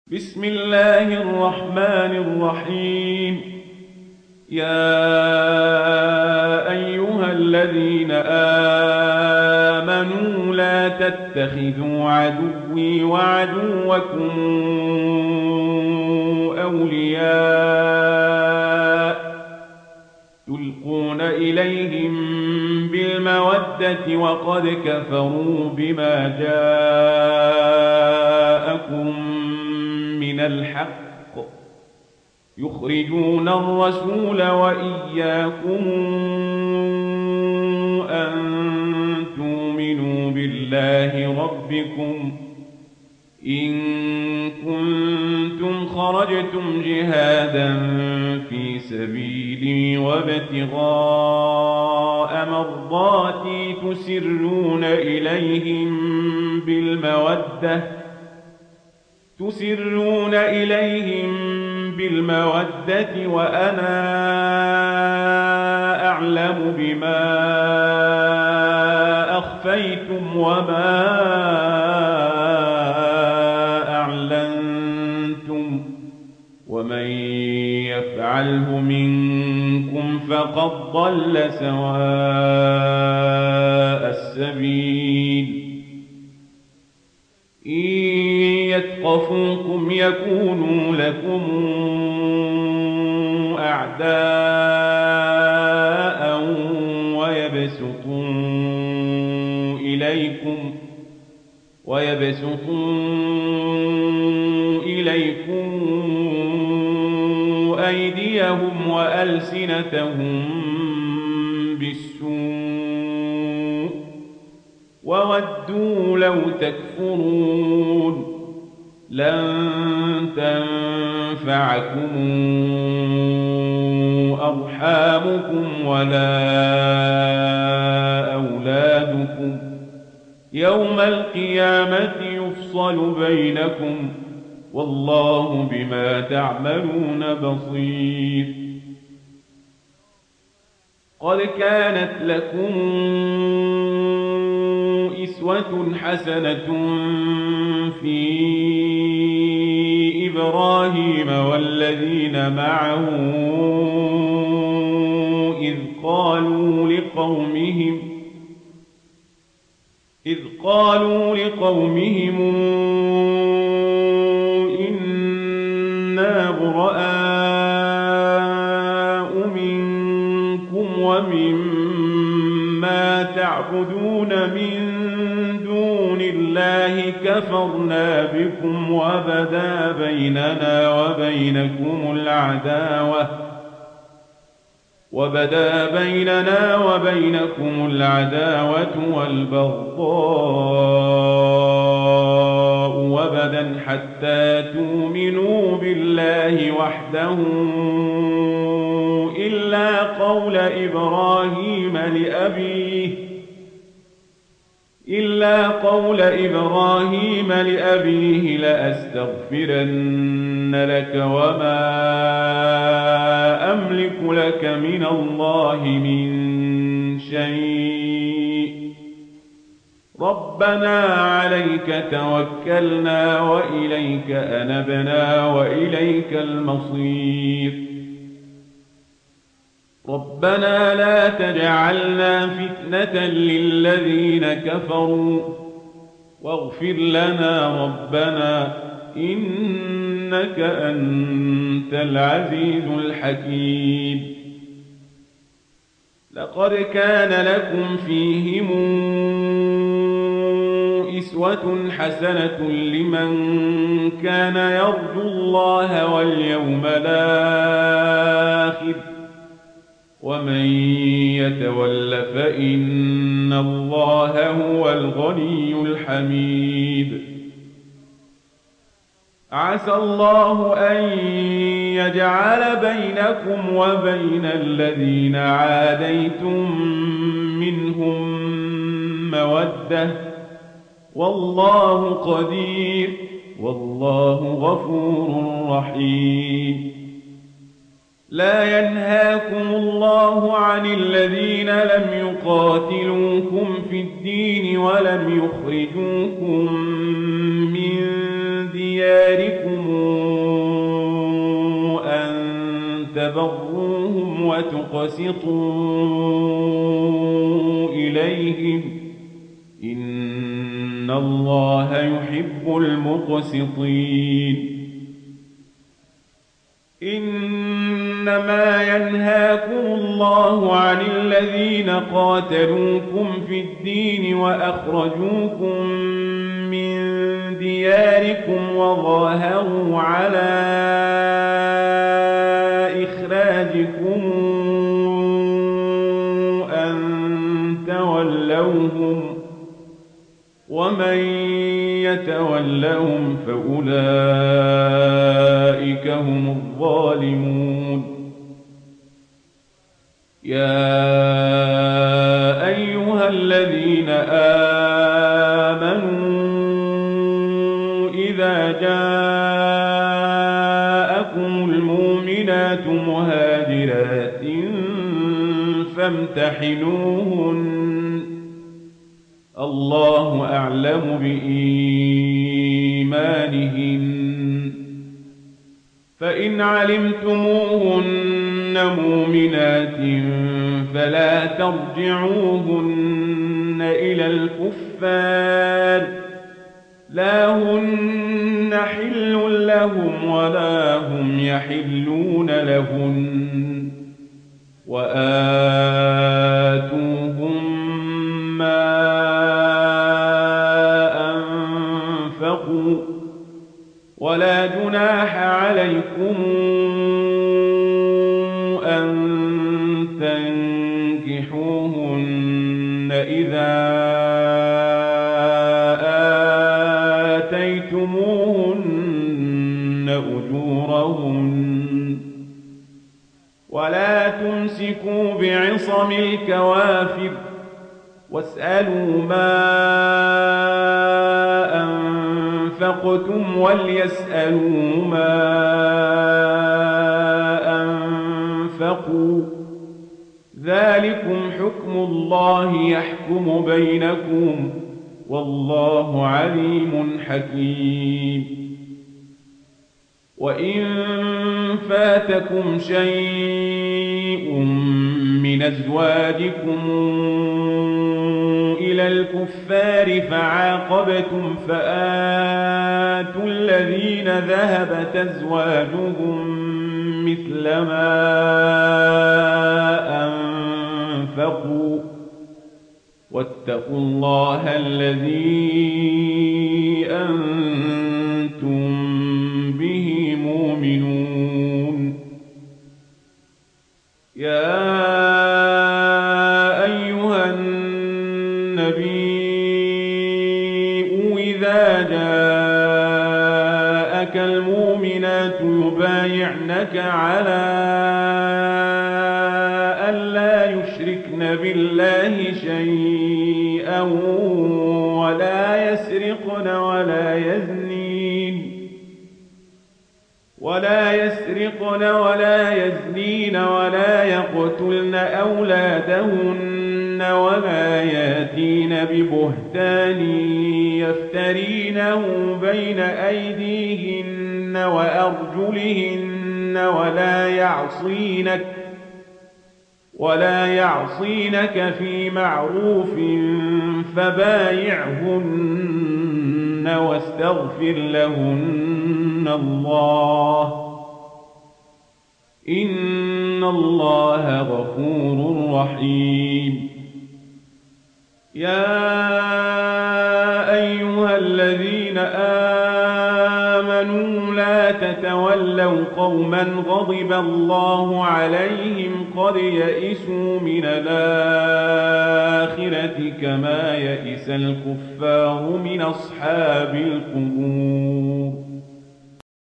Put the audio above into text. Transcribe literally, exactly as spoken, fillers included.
بسم الله الرحمن الرحيم. يا أيها الذين آمنوا لا تتخذوا عدوي وعدوكم أولياء تلقون إليهم بالمودة وقد كفروا بما جاءكم من الحق يخرجون الرسول وإياكم أن تؤمنوا بالله ربكم إن كنتم خرجتم جهادا في سبيلي وابتغاء مرضاتي تسرون إليهم بالمودة تسرون إليهم بالمودة وأنا أعلم بما أخفيتم وما أعلنتم ومن يفعله منكم فقد ضل سواء السبيل. إن يثقفوكم يكونوا لكم أعداء ويبسطوا إليكم ويبسطوا إليكم أيديهم وألسنتهم بالسوء وودوا لو تكفرون. لن تنفعكم أرحامكم ولا أولادكم يوم القيامة يفصل بينكم والله بما تعملون بصير. قد كانت لكم أسوة حسنة في إبراهيم والذين معه إذ قالوا لقومهم إذ قالوا لقومهم إنا براء منكم ومما تعبدون من دون الله كفرنا بكم وبدا بيننا وبينكم العداوة وبدا بيننا وبينكم العداوة والبغضاء وبدا حتى تؤمنوا بالله وحده إلا قول إبراهيم لأبيه إلا قول إبراهيم لأبيه لأستغفرن لك وما أملك لك من الله من شيء ربنا عليك توكلنا وإليك أنبنا وإليك المصير. ربنا لا تجعلنا فتنة للذين كفروا واغفر لنا ربنا إنك أنت العزيز الحكيم. لقد كان لكم فيهم أسوة حسنة لمن كان يرجو الله واليوم الآخر ومن يتول فإن الله هو الغني الحميد. عسى الله أن يجعل بينكم وبين الذين عاديتم منهم مودة والله قدير والله غفور رحيم. لا ينهاكم الله عن الذين لم يقاتلوكم في الدين ولم يخرجوكم من دياركم أن تبروهم وتقسطوا إليهم إن الله يحب المقسطين إنما ينهاكم الله عن الذين قاتلوكم في الدين وأخرجوكم من دياركم وظاهروا على إخراجكم أن تولوهم ومن يتولهم فأولئك هم الظالمون يا أيها الذين آمنوا إذا جاءكم المؤمنات مهاجرات فامتحنوهن الله أعلم بإيمانهن فإن علمتموهن مؤمنات فلا ترجعوهن إلى الكفار لا هن حل لهم ولا هم يحلون لهن وآتوهم ما أنفقوا ولا جناح عليكم أن تنكحوهن إذا آتيتموهن أجورهن ولا تمسكوا بعصم الكوافر واسألوا ما أنفقتم وليسألوا ما أنفقوا ذلكم حكم الله يحكم بينكم والله عليم حكيم وإن فاتكم شيء من أزواجكم إلى الكفار فعاقبتم فآتوا الذين ذهبت أزواجهم مثل ما أنفقوا واتقوا الله الذي أنتم به مؤمنون يا أيها النبي إذا جاءك المؤمنات يبايعنك على ألا يشركن بالله شيئا ولا يسرقن ولا يزنين ولا يسرقن ولا يزنين ولا يقتلن أولادهن ولا ياتين ببهتان يفترينه بين أيديهن وأرجلهن ولا يعصينك ولا يعصينك في معروف فبايعهن واستغفر لهن الله إن الله غفور رحيم يا أيها الذين آمنوا لا تتولوا قوما غضب الله عليهم قد يئسوا من الآخرة كما يئس الكفار من أصحاب القبور